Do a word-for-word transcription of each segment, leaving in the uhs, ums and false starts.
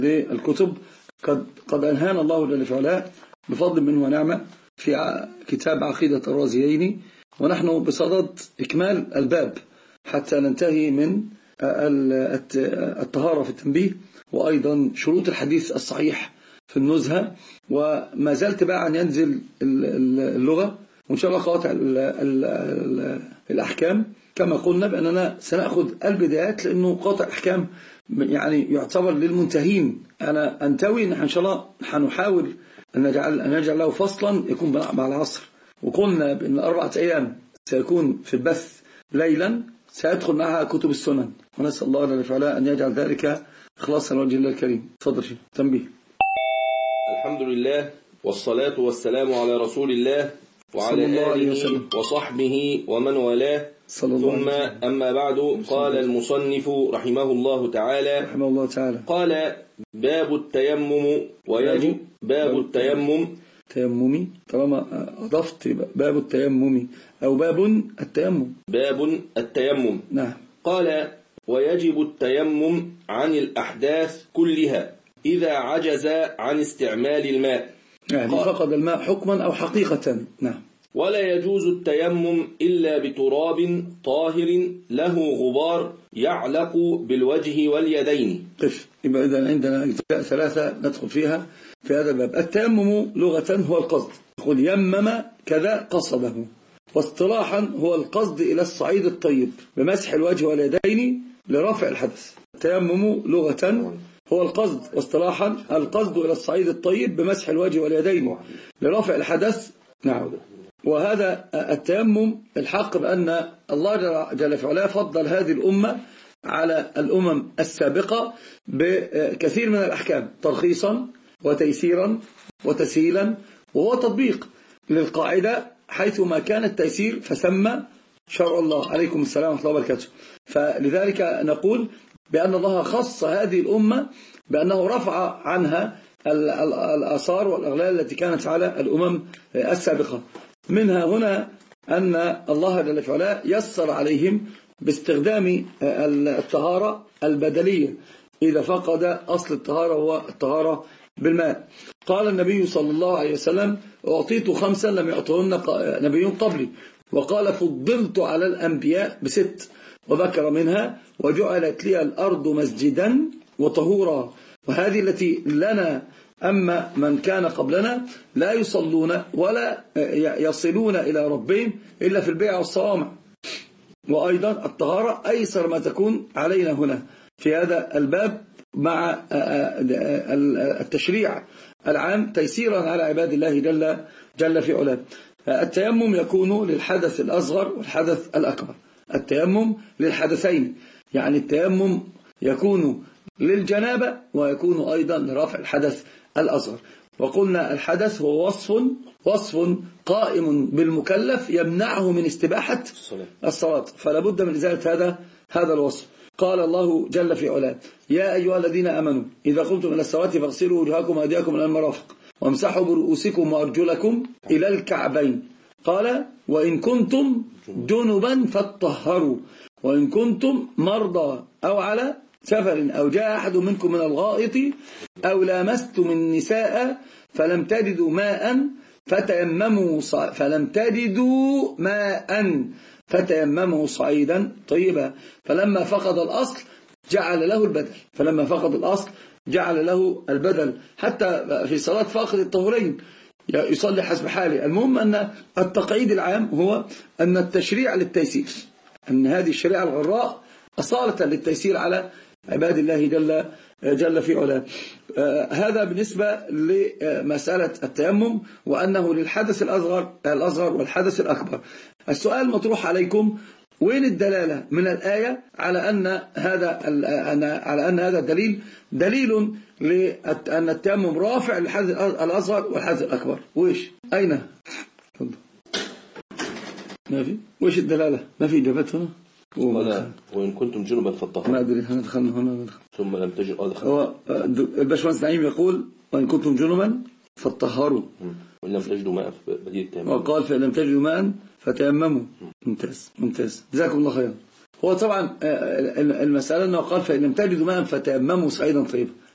للكتب. قد قد أنهانا الله جل وعلا بفضل منه ونعمة في كتاب عقيدة الرازيين، ونحن بصدد إكمال الباب حتى ننتهي من الطهارة في التنبيه، وأيضا شروط الحديث الصحيح في النزهة، وما زلت بقى أن ينزل اللغة، وإن شاء الله قواطع الأحكام كما قلنا بأننا سنأخذ البدايات، لأنه قاطع الأحكام يعني يعتبر للمنتهين. أنا أنتوي إن شاء الله حنحاول أن نجعل, أن نجعل له فصلا يكون مع العصر، وقلنا بأن أربعة أيام سيكون في البث ليلا سيدخل معها كتب السنن، ونسأل الله جل وعلا أن يجعل ذلك إخلاصا لوجه الله الكريم. تفضل شيخ. تنبيه. الحمد لله والصلاة والسلام على رسول الله وعلى آله وصحبه ومن والاه، ثم أما بعد. قال المصنف رحمه الله تعالى رحمه الله تعالى قال باب التيمم ويجب باب التيمم تيممي، طالما أضفت باب التيمم أو باب التيمم باب التيمم نعم. قال ويجب التيمم عن الأحداث كلها إذا عجز عن استعمال الماء، يعني فقد الماء حكما أو حقيقة. نعم. ولا يجوز التيمم إلا بتراب طاهر له غبار يعلق بالوجه واليدين. قف. يبقى إذا عندنا أجزاء ثلاثة ندخل فيها في هذا الباب. التيمم لغة هو القصد، يقول يمم كذا قصده، واصطلاحا هو القصد إلى الصعيد الطيب بمسح الوجه واليدين لرفع الحدث. التيمم لغة هو القصد، واصطلاحا القصد إلى الصعيد الطيب بمسح الوجه واليدين لرفع الحدث. نعم. وهذا التيمم الحق بأن الله جل وعلا فضل هذه الأمة على الأمم السابقة بكثير من الأحكام ترخيصا وتيسيرا وتسهيلا، وهو تطبيق للقاعدة حيثما كان التيسير فسمى شرع الله. عليكم السلام ورحمة الله وبركاته. فلذلك نقول بأن الله خص هذه الأمة بأنه رفع عنها الآثار والأغلال التي كانت على الأمم السابقة. منها هنا أن الله جل وعلا يسر عليهم باستخدام الطهارة البدلية إذا فقد أصل الطهارة هو الطهارة بالماء. قال النبي صلى الله عليه وسلم أعطيت خمسا لم يعطهن نبي قبلي، وقال فضلت على الأنبياء بست، وذكر منها وجعلت لي الأرض مسجدا وطهورا. وهذه التي لنا، أما من كان قبلنا لا يصلون ولا يصلون إلى ربهم إلا في البيع والصوامع. وأيضا الطهارة أيسر ما تكون علينا هنا في هذا الباب مع التشريع العام تيسيرا على عباد الله جل, جل في علاه. التيمم يكون للحدث الأصغر والحدث الأكبر. التيمم للحدثين، يعني التيمم يكون للجنابة ويكون أيضا لرفع الحدث الأصغر. وقلنا الحدث هو وصف وصف قائم بالمكلف يمنعه من استباحة الصلاة، فلا بد من إزالة هذا هذا الوصف. قال الله جل في علاه يا أيها الذين آمنوا إذا قمتم إلى الصلاة فاغسلوا وجوهكم وأيديكم إلى المرافق وامسحوا برؤوسكم وأرجلكم إلى الكعبين. قال وإن كنتم جنبا فاطهروا وإن كنتم مرضى أو على سفر أو جاء أحد منكم من الغائط أو لامستم النساء فلم تجدوا ماء فتيمموا فلم تجدوا ماء فتيمموا صعيدا طيبا. فلما فقد الأصل جعل له البدل فلما فقد الأصل جعل له البدل حتى في صلاة فاقد الطهورين يصلي حسب حاله. المهم أن التقعيد العام هو أن التشريع للتيسير، أن هذه الشريعة الغراء أصالة للتيسير على عباد الله جل, جل في علاه. آه هذا بالنسبة لمسألة التيمم، وأنه للحدث الأصغر, الأصغر والحدث الأكبر. السؤال مطروح عليكم وين الدلالة من الآية على أن هذا على أن هذا دليل دليل لأن التيمم رافع للحدث الأصغر والحدث الأكبر؟ وإيش أين ما في وإيش الدلالة؟ ما في إجابات هنا. وإن كنتم جنبا فاطهروا. ما أدري هنا دخلنا هنا ثم لم تجد أدخل. هو الباشمهندس نعيم يقول وإن كنتم جنبا فاطهروا وإن لم تجدوا ماء بديل التيمم. وقال فإن لم تجدوا ماء فتيمموا. ممتاز ممتاز جزاكم الله خيرا. هو طبعا المسألة أنه قال فإن لم تجدوا ماء فتيمموا صعيدا طيبا،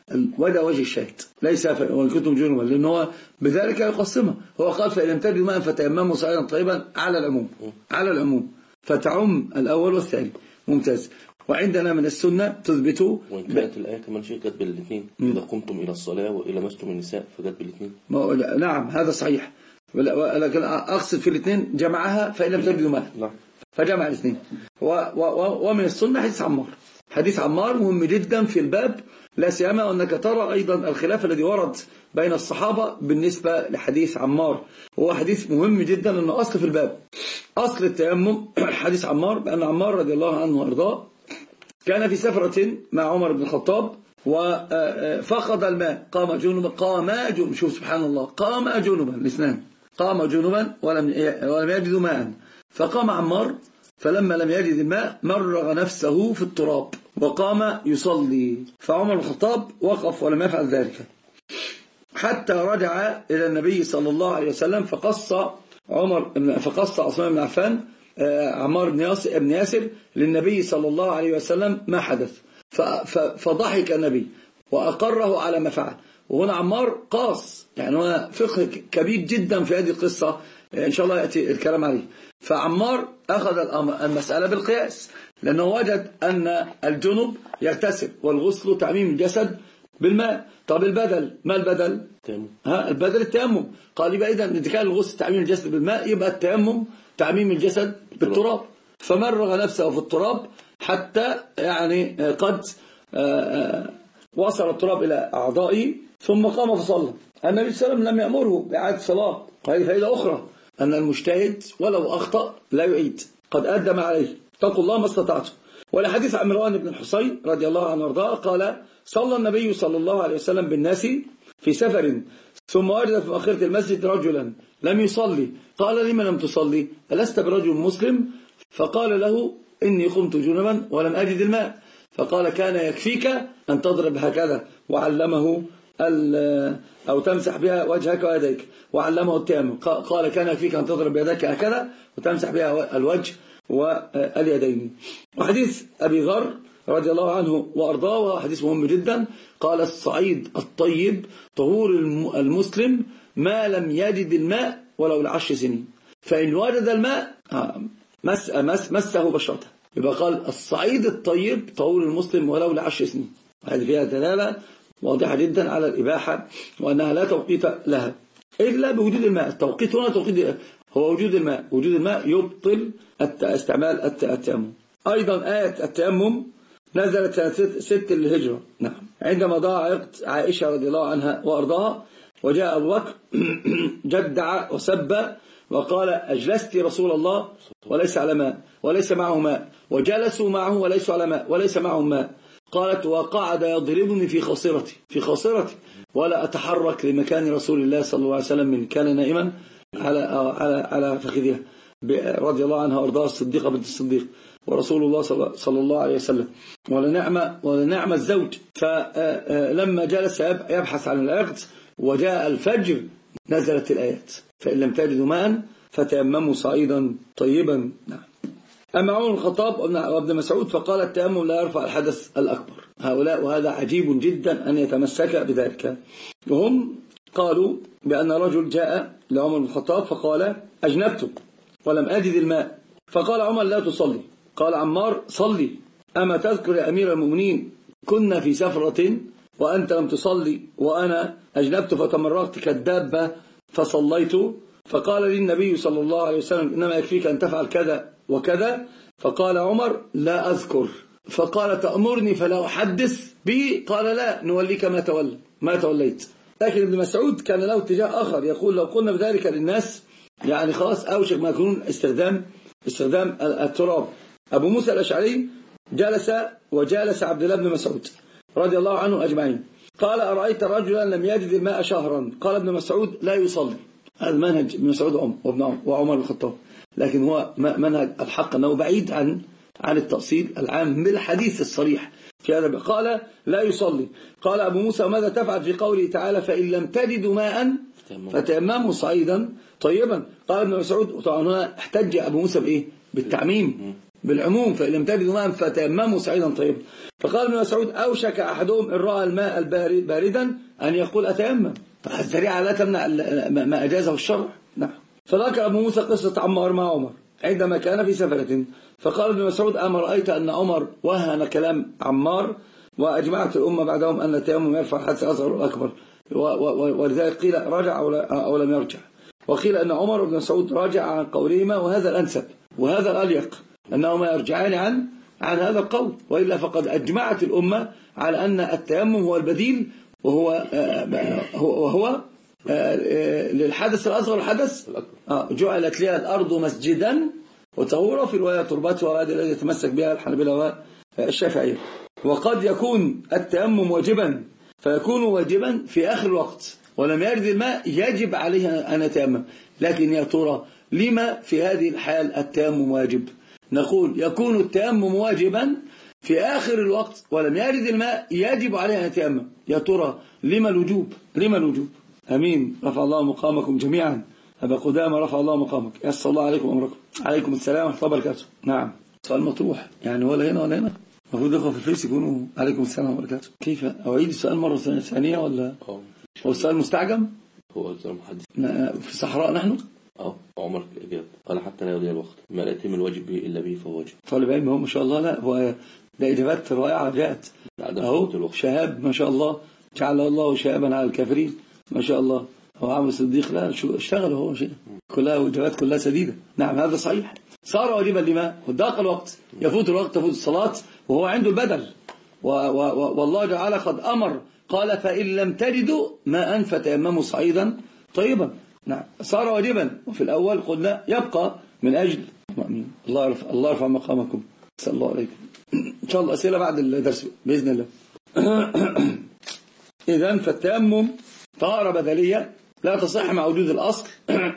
وده وجه الشاهد، ليس وإن كنتم جنبا، لأن هو بذلك يقسمها. هو قال فإن لم تجدوا ماء فتيمموا صعيدا طيبا على العموم، على العموم فتعم الأول والثاني. ممتاز. وعندنا من السنة تثبتوا، وإن كانت الآية كمان شيء جت بالاثنين، إذا قمتم إلى الصلاة وإلى مستم النساء فجت بالاثنين. نعم هذا صحيح، لكن أقصد في الاثنين جمعها فإن لم تجدوا ماء فجمع الاثنين. ومن السنة حديث عمار، حديث عمار مهم جدا في الباب، لا سيما وأنك ترى أيضا الخلاف الذي ورد بين الصحابة بالنسبة لحديث عمار، هو حديث مهم جدا لأنه أصل في الباب. أصل التيمم حديث عمار، بأن عمار رضي الله عنه وأرضاه كان في سفرة مع عمر بن الخطاب وفقد الماء، قام جنبا، قام جنبا، شوف سبحان الله، قام جنبا الاثنان، قام جنبا ولم ولم يجد ماء، فقام عمار فلما لم يجد الماء مرغ نفسه في التراب وقام يصلي، فعمر بن الخطاب وقف ولم يفعل ذلك حتى رجع إلى النبي صلى الله عليه وسلم، فقص عمر فقص عثمان بن عفان عمار بن ياسر ابن ياسر للنبي صلى الله عليه وسلم ما حدث، فضحك النبي وأقره على ما فعل. وهنا عمار قاص، يعني هو فقه كبير جدا في هذه القصة، إن شاء الله يأتي الكلام عليه. فعمار أخذ المسألة بالقياس، لأنه وجد أن الجنب يغتسل والغسل تعميم الجسد بالماء. طب البدل، ما البدل؟ ها البدل التيمم. قال يبقى إذا إذا كان الغسل تعميم الجسد بالماء يبقى التيمم تعميم الجسد بالتراب، فمرغ نفسه في التراب حتى يعني قد وصل التراب إلى أعضائه ثم قام فصلى. النبي صلى الله عليه وسلم لم يأمره بإعادة الصلاة. وهذه فائدة أخرى، أن المجتهد ولو أخطأ لا يعيد، قد أدى ما عليه، اتقوا الله ما استطعتم. ولحديث عمران بن الحصين رضي الله عنه وارضاه قال صلى النبي صلى الله عليه وسلم بالناس في سفر ثم وجد في مؤخرة المسجد رجلا لم يصلي، قال لما لم تصلي؟ ألست برجل مسلم؟ فقال له إني قمت جنبا ولم أجد الماء، فقال كان يكفيك أن تضرب هكذا، وعلمه أو تمسح بها وجهك ويديك، وعلمه التيمم، قال كان يكفيك أن تضرب بيدك هكذا وتمسح بها الوجه واليدين. وحديث أبي ذر رضي الله عنه وأرضاه وهو حديث مهم جدا، قال الصعيد الطيب طهور المسلم ما لم يجد الماء ولو لعشر سنين، فإن وجد الماء مس مس مسه بشرته. يبقى قال الصعيد الطيب طهور المسلم ولو لعشر سنين. هذه فيها دلالة واضحة جدا على الإباحة، وأنها لا توقيت لها إلا بوجود الماء. التوقيت هنا توقيت هو وجود الماء، وجود الماء يبطل استعمال التيمم. أيضا آية التيمم نزلت سنة ست للهجرة، نعم، عندما ضاع عقد عائشة رضي الله عنها وأرضاها، وجاء أبو بكر جدع وسب وقال أجلست رسول الله وليس على ماء وليس معه ماء، وجلسوا معه وليس على ماء وليس معهم ماء. قالت وقعد يضربني في خاصرتي في خاصرتي ولا أتحرك لمكان رسول الله صلى الله عليه وسلم من كان نائما على على على فخذها، رضي الله عنها وارضاها الصديقة بنت الصديق ورسول الله صلى الله عليه وسلم، ولنعم ولنعم الزوج. فلما جلس يبحث عن العقد وجاء الفجر نزلت الآيات فإن لم تجدوا ماء فتيمموا صعيدا طيبا. نعم. أما عمر بن الخطاب وابن مسعود فقال التيمم لا يرفع الحدث الأكبر هؤلاء، وهذا عجيب جدا أن يتمسك بذلك. وهم قالوا بأن رجل جاء لعمر بن الخطاب فقال أجنبت ولم أجد الماء، فقال عمر لا تصلي. قال عمار صلي، أما تذكر يا أمير المؤمنين كنا في سفرة وأنت لم تصلي وأنا أجنبت فتمرغت كالدابة فصليت، فقال لي النبي صلى الله عليه وسلم إنما يكفيك أن تفعل كذا وكذا، فقال عمر لا أذكر، فقال تأمرني فلا أحدث بي؟ قال لا، نوليك ما تولى ما توليت. لكن ابن مسعود كان له اتجاه آخر، يقول لو قلنا بذلك للناس يعني خلاص أوشك ما يكون استخدام استخدام التراب. أبو موسى الأشعري جلس وجالس عبد الله بن مسعود رضي الله عنه أجمعين، قال أرأيت رجلا لم يجد الماء شهرا؟ قال ابن مسعود لا يصلي. هذا منهج ابن مسعود وعمر بن الخطاب، لكن هو منهج الحق أنه بعيد عن عن التأصيل العام بالحديث الصريح في هذا. قال لا يصلي. قال أبو موسى ماذا تفعل في قوله تعالى فإن لم تجدوا ماء فتيمموا صعيدا طيبا؟ قال ابن مسعود، طبعا هنا احتج أبو موسى بإيه؟ بالتعميم، بالعموم فإن لم تجدوا ماء فتيمموا صعيدا طيبا. فقال ابن مسعود أوشك أحدهم إن رأى الماء البارد باردا أن يقول أتيمم. الذريعة لا تمنع ما أجازه الشرع. نعم. فذكر أبو موسى قصة عمار مع عمر عندما كان في سفرة، فقال ابن مسعود أما رأيت أن عمر وهن كلام عمار وأجمعت الأمة بعدهم أن التيمم يرفع الحدث الأصغر والأكبر، ولذلك قيل رجع أو لم يرجع، وقيل أن عمر وابن مسعود راجع عن قولهما، وهذا الأنسب وهذا الأليق أنهما يرجعان عن عن هذا القول، وإلا فقد أجمعت الأمة على أن التيمم هو البديل وهو وهو للحدث الأصغر والحدث جعلت لها الأرض مسجدا وطهورا، في رواية تربتها، وهذا الذي يتمسك بها الحنابلة والشافعية. وقد يكون التيمم واجبا فيكون واجبا في آخر الوقت ولم يرد الماء يجب عليه أن يتيمم، لكن يا ترى لما في هذه الحال التيمم واجب؟ نقول يكون التيمم واجبا في آخر الوقت ولم يرد الماء يجب عليه أن يتيمم. يا ترى لما الوجوب؟ لما الوجوب؟ أمين. رفع الله مقامكم جميعا. أبا قدامة رفع الله مقامك. يسر الله عليكم أمركم. عليكم السلام ورحمة الله وبركاته. نعم سؤال مطروح يعني ولا هنا ولا هنا، المفروض يقف في الفيس يكونوا عليكم السلام ورحمة الله وبركاته. كيف أعيد السؤال مرة ثانية ولا هو السؤال مستعجم؟ هو السؤال محدث في صحراء نحن؟ اه عمر إجابة قال حتى لا يضيع الوقت ما لا يتم الواجب به إلا به فهو واجب. طالب علم هو ما شاء الله. لا هو ده إجابات رائعة جاءت أهو. شهاب ما شاء الله جعل الله شهابا على الكافرين ما شاء الله. هو عمرو الصديق لا شو اشتغل هو شيء كلها إجابات كلها سديدة. نعم هذا صحيح. صار واجبا لما ضاق الوقت، يفوت الوقت تفوت الصلاة وهو عنده البدل، والله تعالى قد أمر قال فإن لم تجدوا ماء فتيمموا صعيدا طيبا. نعم صار واجبا، وفي الأول قلنا يبقى من أجل الله يرفع الله يرفع مقامكم. صلى الله عليكم. إن شاء الله أسئلة بعد الدرس بإذن الله. إذن فالتيمم طهارة بدلية لا تصح مع وجود الأصل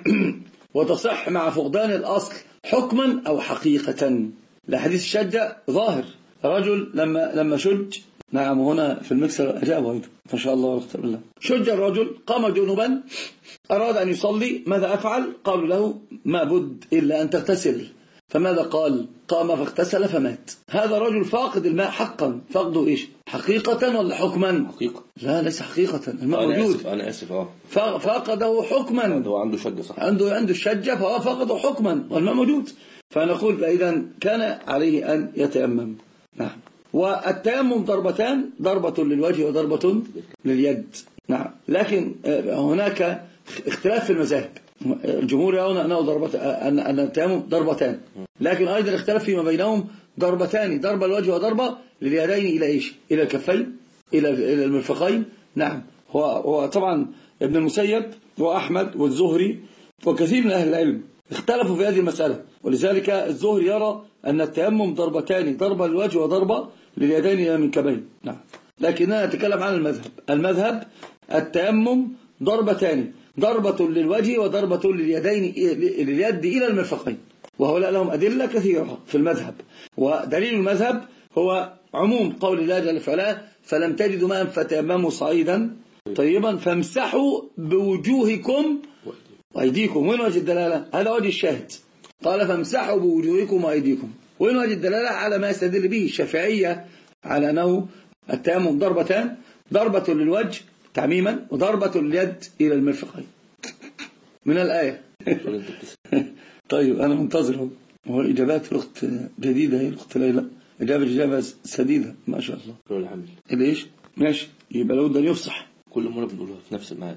وتصح مع فقدان الأصل حكما أو حقيقة. لحديث الشجة ظاهر رجل لما لما شج. نعم هنا في المكسر أجابه أيضا ما شاء الله واختار الله. شج الرجل قام جنوبا أراد أن يصلي ماذا أفعل؟ قالوا له ما بد إلا أن تغتسل. فماذا قال؟ قام فاغتسل فمات. هذا رجل فاقد الماء حقا. فقده إيش؟ حقيقة ولا حكما؟ حقيقة. لا ليس حقيقة، الماء أنا موجود. آسف أنا آسف أه فاقده حكما. هو عنده شجة صح. عنده عنده الشجة فهو فاقده حكما والماء موجود. فنقول إذا كان عليه أن يتيمم. نعم. والتيمم ضربتان، ضربة للوجه وضربة لليد. نعم لكن هناك اختلاف في المذاهب. الجمهور يرون أنه ضربة أن أن التيمم ضربتان، لكن أيضا اختلف فيما بينهم ضربتان، ضربة الوجه وضربة لليدين إلى إيش؟ إلى الكفين إلى إلى المرفقين. نعم هو هو طبعا ابن المسيب وأحمد والزهري وكثير من أهل العلم اختلفوا في هذه المسألة، ولذلك الزهري يرى أن التيمم ضربتان، ضربة للوجه وضربة لليدين إلى المنكبين. نعم لكننا نتكلم عن المذهب. المذهب التيمم ضربتان، ضربة للوجه وضربة لليدين لليد إلى المرفقين، وهؤلاء لهم أدلة كثيرة في المذهب. ودليل المذهب هو عموم قول الله جل وعلا فلم تجدوا ماء فتيمموا صعيدا طيبا فامسحوا بوجوهكم وأيديكم. وين وجه الدلالة؟ هذا وجه الشاهد. قال فامسحوا بوجوهكم وأيديكم. وين وجه الدلالة؟ على ما يستدل به الشافعية على أنه التيمم ضربتان، ضربة للوجه تعميما وضربة اليد إلى المرفقين من الآية. طيب أنا منتظر هو الإجابات الأخت جديدة. هي الأخت ليلى إجابة إجابة سديدة ما شاء الله. ليش؟ ماشي يبقى لو ده يفصح كل مرة بنقولها في نفس الميعاد.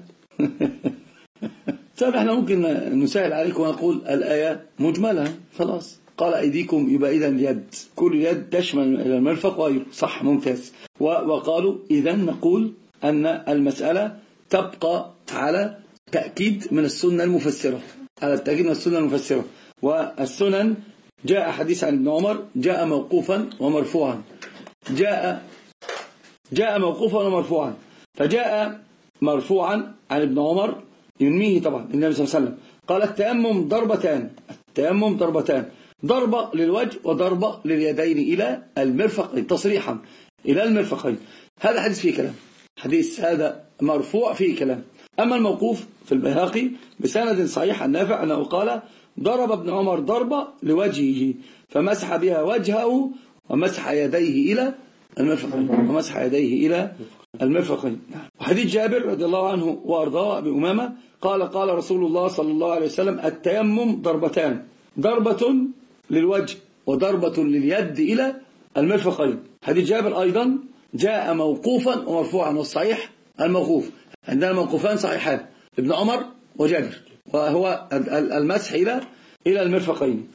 طيب احنا ممكن نسهل عليكم ونقول الآية مجملة خلاص. قال أيديكم يبقى إذا اليد، كل يد تشمل إلى المرفق وغيره. صح ممتاز. وقالوا إذا نقول أن المسألة تبقى على تأكيد من السنة المفسرة، على التأكيد من السنة المفسرة. والسنن جاء حديث عن ابن عمر جاء موقوفا ومرفوعا، جاء جاء موقوفا ومرفوعا. فجاء مرفوعا عن ابن عمر ينميه طبعا النبي صلى الله عليه وسلم قال التيمم ضربتان، التيمم ضربتان، ضربة للوجه وضربة لليدين إلى المرفقين تصريحا إلى المرفقين. هذا حديث فيه كلام، حديث هذا مرفوع فيه كلام. أما الموقوف في البيهقي بسند صحيح عن نافع أنه قال ضرب ابن عمر ضربة لوجهه فمسح بها وجهه ومسح يديه إلى المرفقين ومسح يديه إلى المرفقين. وحديث جابر رضي الله عنه وأرضاه أبي أمامة قال قال رسول الله صلى الله عليه وسلم التيمم ضربتان، ضربة للوجه وضربة لليد إلى المرفقين. حديث جابر أيضا جاء موقوفا ومرفوعا، والصحيح الموقوف. عندنا موقوفان صحيحان ابن عمر وجابر، وهو المسح إلى إلى المرفقين.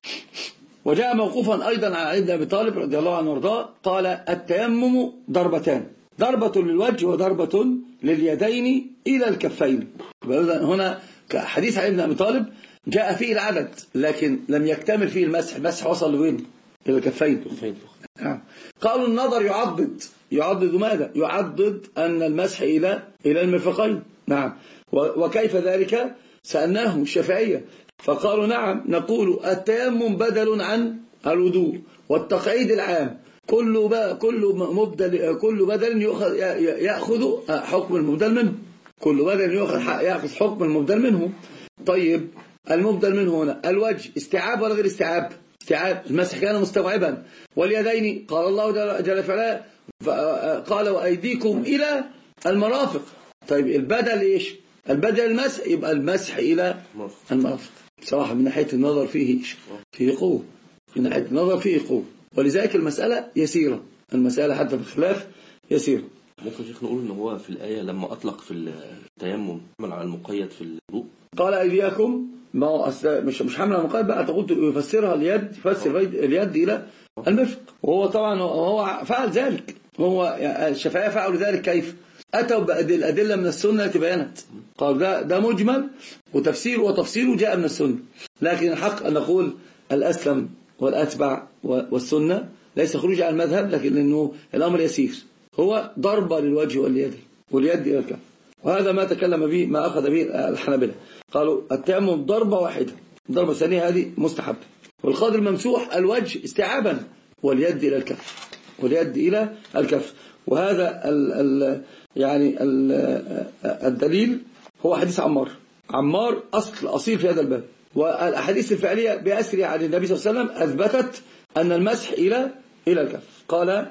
وجاء موقوفا أيضا عن علي بن أبي طالب رضي الله عنه وارضاه قال التيمم ضربتان، ضربة للوجه وضربة لليدين إلى الكفين. هنا حديث علي بن أبي طالب جاء فيه العدد لكن لم يكتمل فيه المسح، المسح وصل لوين؟ إلى الكفين. قالوا النظر يعضد، يعضد ماذا؟ يعضد أن المسح إلى إلى المرفقين. نعم. وكيف ذلك؟ سألناهم الشافعية فقالوا نعم، نقول التيمم بدل عن الوضوء، والتقعيد العام كل كل مبدل كل بدل يأخذ يأخذ حكم المبدل منه، كل بدل يأخذ يأخذ حكم المبدل منه. طيب المبدل منه هنا الوجه استيعاب ولا غير استيعاب؟ استيعاب، المسح كان مستوعبا. واليدين قال الله جل وعلا قال وأيديكم إلى المرافق. طيب البدل إيش؟ البدل المسح، يبقى المسح إلى المرافق. بصراحة من ناحية النظر فيه فيه قوة، من ناحية النظر فيه قوة، ولذلك المسألة يسيرة، المسألة حتى في الخلاف يسيرة. ممكن شيخ نقول ان هو في الآية لما أطلق في التيمم حمل على المقيد في الوضوء، قال أيديكم، ما هو مش مش حمل على المقيد بقى، تقول يفسرها اليد، يفسر اليد إلى المرفق. وهو طبعا هو فعل ذلك، هو الشافعية فعلوا ذلك كيف؟ أتوا بأدلة من السنة التي بينت، قال ده ده مجمل وتفسير وتفصيله جاء من السنة، لكن الحق أن نقول الأسلم والأتبع والسنة ليس خروج عن المذهب، لكن لأنه الأمر يسير، هو ضربة للوجه واليد واليد إلى الكف. وهذا ما تكلم به ما أخذ به الحنابلة، قالوا التيمم ضربة واحدة، ضربة ثانية هذه مستحب. والخاضر الممسوح الوجه استيعابا واليد إلى الكف، واليد إلى الكف. وهذا ال ال يعني ال الدليل هو حديث عمار. عمار أصل أصيل في هذا الباب، والأحاديث الفعلية بأسرها عن النبي صلى الله عليه وسلم أثبتت أن المسح إلى إلى الكف. قال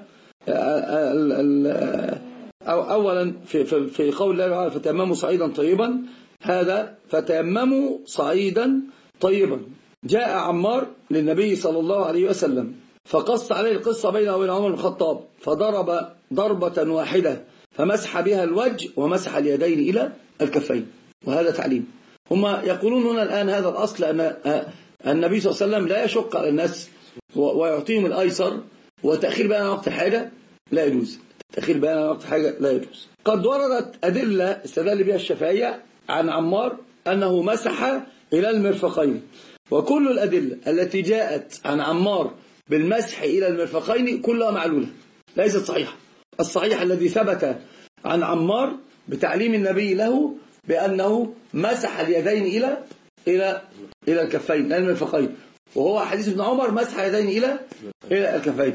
أولا في في قول الله تعالى فتيمموا صعيدا طيبا، هذا فتيمموا صعيدا طيبا جاء عمار للنبي صلى الله عليه وسلم فقص عليه القصة بينه وبين عمر بن الخطاب، فضرب ضربة واحدة فمسح بها الوجه ومسح اليدين إلى الكفين، وهذا تعليم. هم يقولون هنا الآن هذا الأصل أن النبي صلى الله عليه وسلم لا يشق على الناس ويعطيهم الأيسر، وتأخير بيان وقت الحاجة لا يجوز، تأخير بيان وقت الحاجة لا يجوز. قد وردت أدلة استدل بها الشافعية عن عمار أنه مسح إلى المرفقين، وكل الأدلة التي جاءت عن عمار بالمسح إلى المرفقين كلها معلولة ليست صحيحة. الصحيح الذي ثبت عن عمار بتعليم النبي له بأنه مسح اليدين إلى إلى إلى الكفين إلى المرفقين، وهو حديث ابن عمر مسح اليدين إلى إلى الكفين.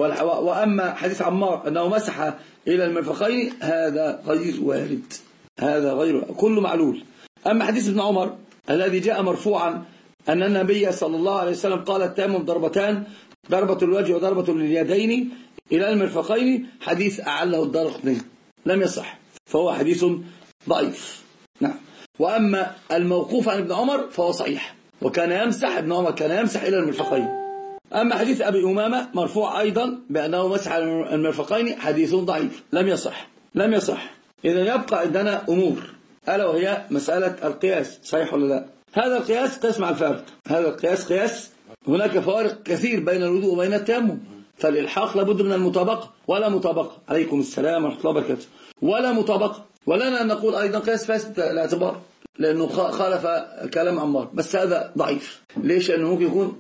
وأما حديث عمار أنه مسح إلى المرفقين هذا غير وارد، هذا غير كله معلول. أما حديث ابن عمر الذي جاء مرفوعا أن النبي صلى الله عليه وسلم قال التيمم ضربتان، ضربة الوجه وضربة لليدين إلى المرفقين، حديث أعله الدارقطني لم يصح، فهو حديث ضعيف. نعم. وأما الموقوف عن ابن عمر فهو صحيح، وكان يمسح ابن عمر كان يمسح إلى المرفقين. أما حديث أبي أمامة مرفوع أيضا بأنه مسح المرفقين حديث ضعيف لم يصح لم يصح. إذا يبقى عندنا أمور، ألا وهي مسألة القياس، صحيح ولا لا؟ هذا القياس قياس مع الفارق، هذا القياس قياس، هناك فوارق كثير بين الوضوء وبين التيمم، فالإلحاق لابد من المطابقة، ولا مطابقة. عليكم السلام ورحمة الله وبركاته. ولا مطابقة، ولنا أن نقول أيضا قياس فاسد الاعتبار لأنه خالف كلام عمار، بس هذا ضعيف. ليش؟ لأنه ممكن يكون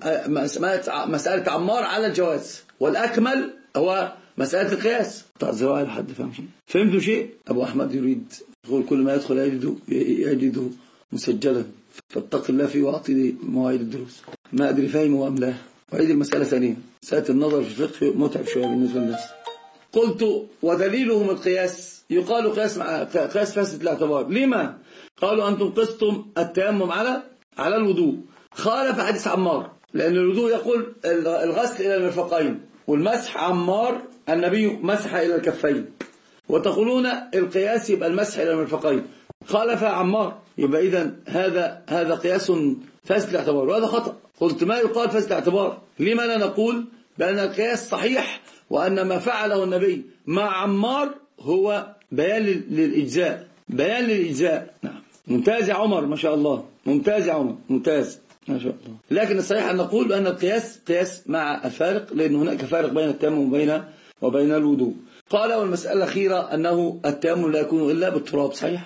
مسألة عمار على الجواز، والأكمل هو مسألة القياس. تعذروا لحد فهم شيء؟ فهمتوا شيء؟ أبو أحمد يريد يقول كل ما يدخل يجده, يجده مسجلا، فاتق الله فيه وأعطي مواعيد الدروس. ما أدري فهمه أم لا. وعيد المسألة ثانية، مسألة النظر في الفقه متعب شوية بالنسبة للناس. قلت ودليلهم القياس، يقال قياس مع قياس فاسد الاعتبار. لما؟ قالوا أنتم قستم التيمم على على الوضوء، خالف حديث عمار، لأن الوضوء يقول الغسل إلى المرفقين، والمسح عمار النبي مسح إلى الكفين، وتقولون القياس يبقى المسح إلى المرفقين، خالف عمار، يبقى إذن هذا هذا قياس فاسد الاعتبار، وهذا خطأ. قلت ما يقال فاسد الاعتبار، لما لا نقول بأن القياس صحيح، وأن ما فعله النبي مع عمار هو بيان للإجزاء، بيان للإجزاء. نعم، ممتاز يا عمر، ما شاء الله، ممتاز يا عمر، ممتاز ما شاء الله. لكن الصحيح أن نقول بأن القياس قياس مع الفارق، لأن هناك فارق بين التيمم وبين وبين الوضوء. قال والمسألة الأخيرة أنه التيمم لا يكون إلا بالتراب، صحيح؟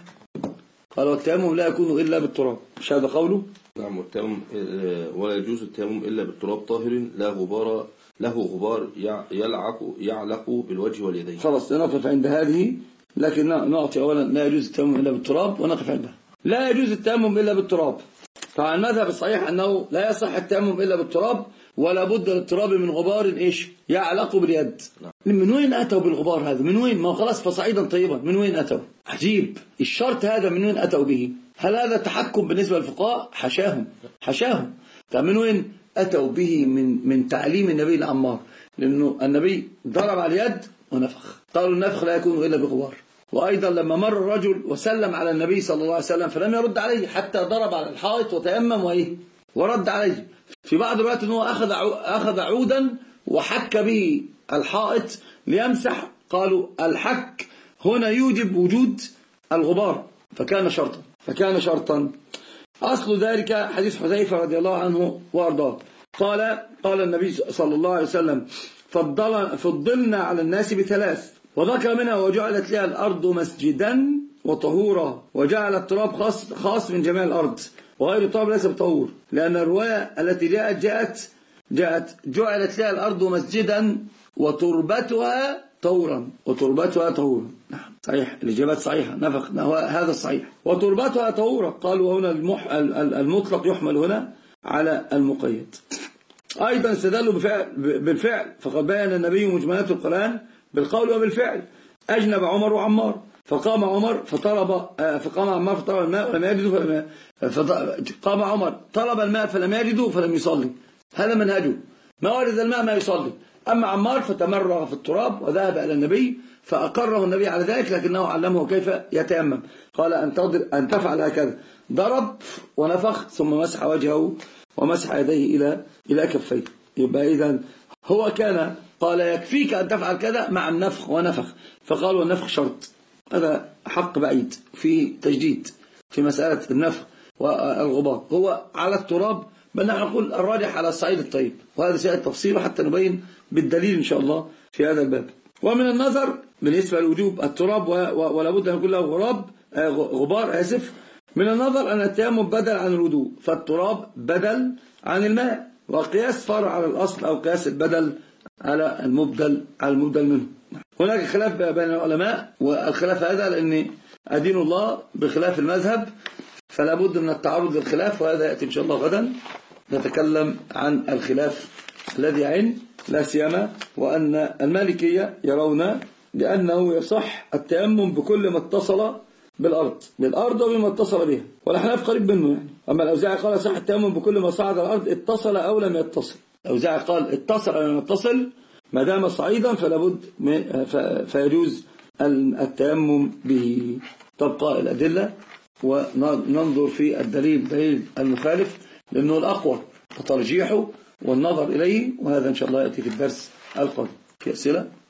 قال والتيمم لا يكون إلا بالتراب، مش هذا قوله؟ نعم، والتيمم ولا يجوز التيمم إلا بالتراب طاهر لا غبار له غبار يلعق يعلق بالوجه واليدين. خلاص نقف عند هذه، لكن نعطي أولا لا يجوز التيمم إلا بالتراب ونقف عندها. لا يجوز التيمم إلا بالتراب. طبعا المذهب الصحيح أنه لا يصح التيمم إلا بالتراب، ولا بد للتراب من غبار إيش يعلق باليد. من وين أتوا بالغبار هذا؟ من وين؟ ما خلاص فصعيدا طيبا، من وين أتوا؟ عجيب الشرط هذا، من وين أتوا به؟ هل هذا تحكم بالنسبة للفقهاء؟ حشاهم حشاهم. طب من وين أتوا به؟ من من تعليم النبي لعمار، لأنه النبي ضرب على اليد ونفخ، قالوا النفخ لا يكون إلا بغبار. وأيضا لما مر الرجل وسلم على النبي صلى الله عليه وسلم فلم يرد عليه حتى ضرب على الحائط وتيمم وإيه ورد عليه. في بعض الوقت أنه أخذ أخذ عودا وحك به الحائط ليمسح، قالوا الحك هنا يوجب وجود الغبار، فكان شرطا فكان شرطا أصل ذلك حديث حذيفة رضي الله عنه وأرضاه، قال قال النبي صلى الله عليه وسلم فضل فضلنا على الناس بثلاث، وذكر منها وجعلت لها الأرض مسجدا وطهورا، وجعل التراب خاص خاص من جميع الأرض، وغير التراب ليس بطهور، لأن الرواية التي جاءت جاءت جاءت جعلت لها الأرض مسجدا وتربتها طهورا، وتربتها طهورا. نعم صحيح، الإجابات صحيحة، نفق هذا الصحيح، وتربتها طهورا. قالوا هنا المح المطلق يحمل هنا على المقيد. أيضا استدلوا بفعل بالفعل، فقد بين النبي مجملات القرآن بالقول وبالفعل. أجنب عمر وعمار، فقام عمر فطلب فقام عمار فطلب الماء فلم يجده فلم قام عمر طلب الماء فلم يجده فلم يصلي، هذا منهجه، ما ورد الماء ما يصلي. أما عمار فتمرغ في التراب وذهب إلى النبي فأقره النبي على ذلك، لكنه علمه كيف يتيمم، قال أن تقدر أن تفعل هكذا، ضرب ونفخ ثم مسح وجهه ومسح يديه إلى إلى كفيه. يبقى إذن هو كان قال يكفيك أن تفعل كذا مع النفخ ونفخ، فقالوا النفخ شرط، هذا حق بعيد في تجديد في مسألة النفخ والغبار، هو على التراب، بل نحن نقول الراجح على الصعيد الطيب، وهذا سيأتي تفصيله حتى نبين بالدليل إن شاء الله في هذا الباب. ومن النظر بالنسبة لوجوب التراب ولا بد أن يكون له غراب غبار آسف من النظر أن التيمم بدل عن الوضوء، فالتراب بدل عن الماء، وقياس فرع على الأصل أو قياس البدل على المبدل على المبدل منه. هناك خلاف بين العلماء، والخلاف هذا لأن أدين الله بخلاف المذهب، فلا بد من التعرض للخلاف، وهذا يأتي إن شاء الله غدا نتكلم عن الخلاف الذي عين، لا سيما وأن المالكية يرون لأنه يصح التيمم بكل ما اتصل بالأرض بالأرض وبما اتصل بها، والأحناف قريب منه يعني. أما الأوزاعي قال صح التيمم بكل ما صعد الأرض اتصل أو لم يتصل، الأوزاعي قال اتصل أو لم يتصل، ما دام صعيدا فلا بد فيجوز التيمم به. تبقى الأدلة وننظر في الدليل دليل المخالف، لأنه الأقوى وترجيحه والنظر إليه، وهذا إن شاء الله يأتي في الدرس القادم. في أسئلة؟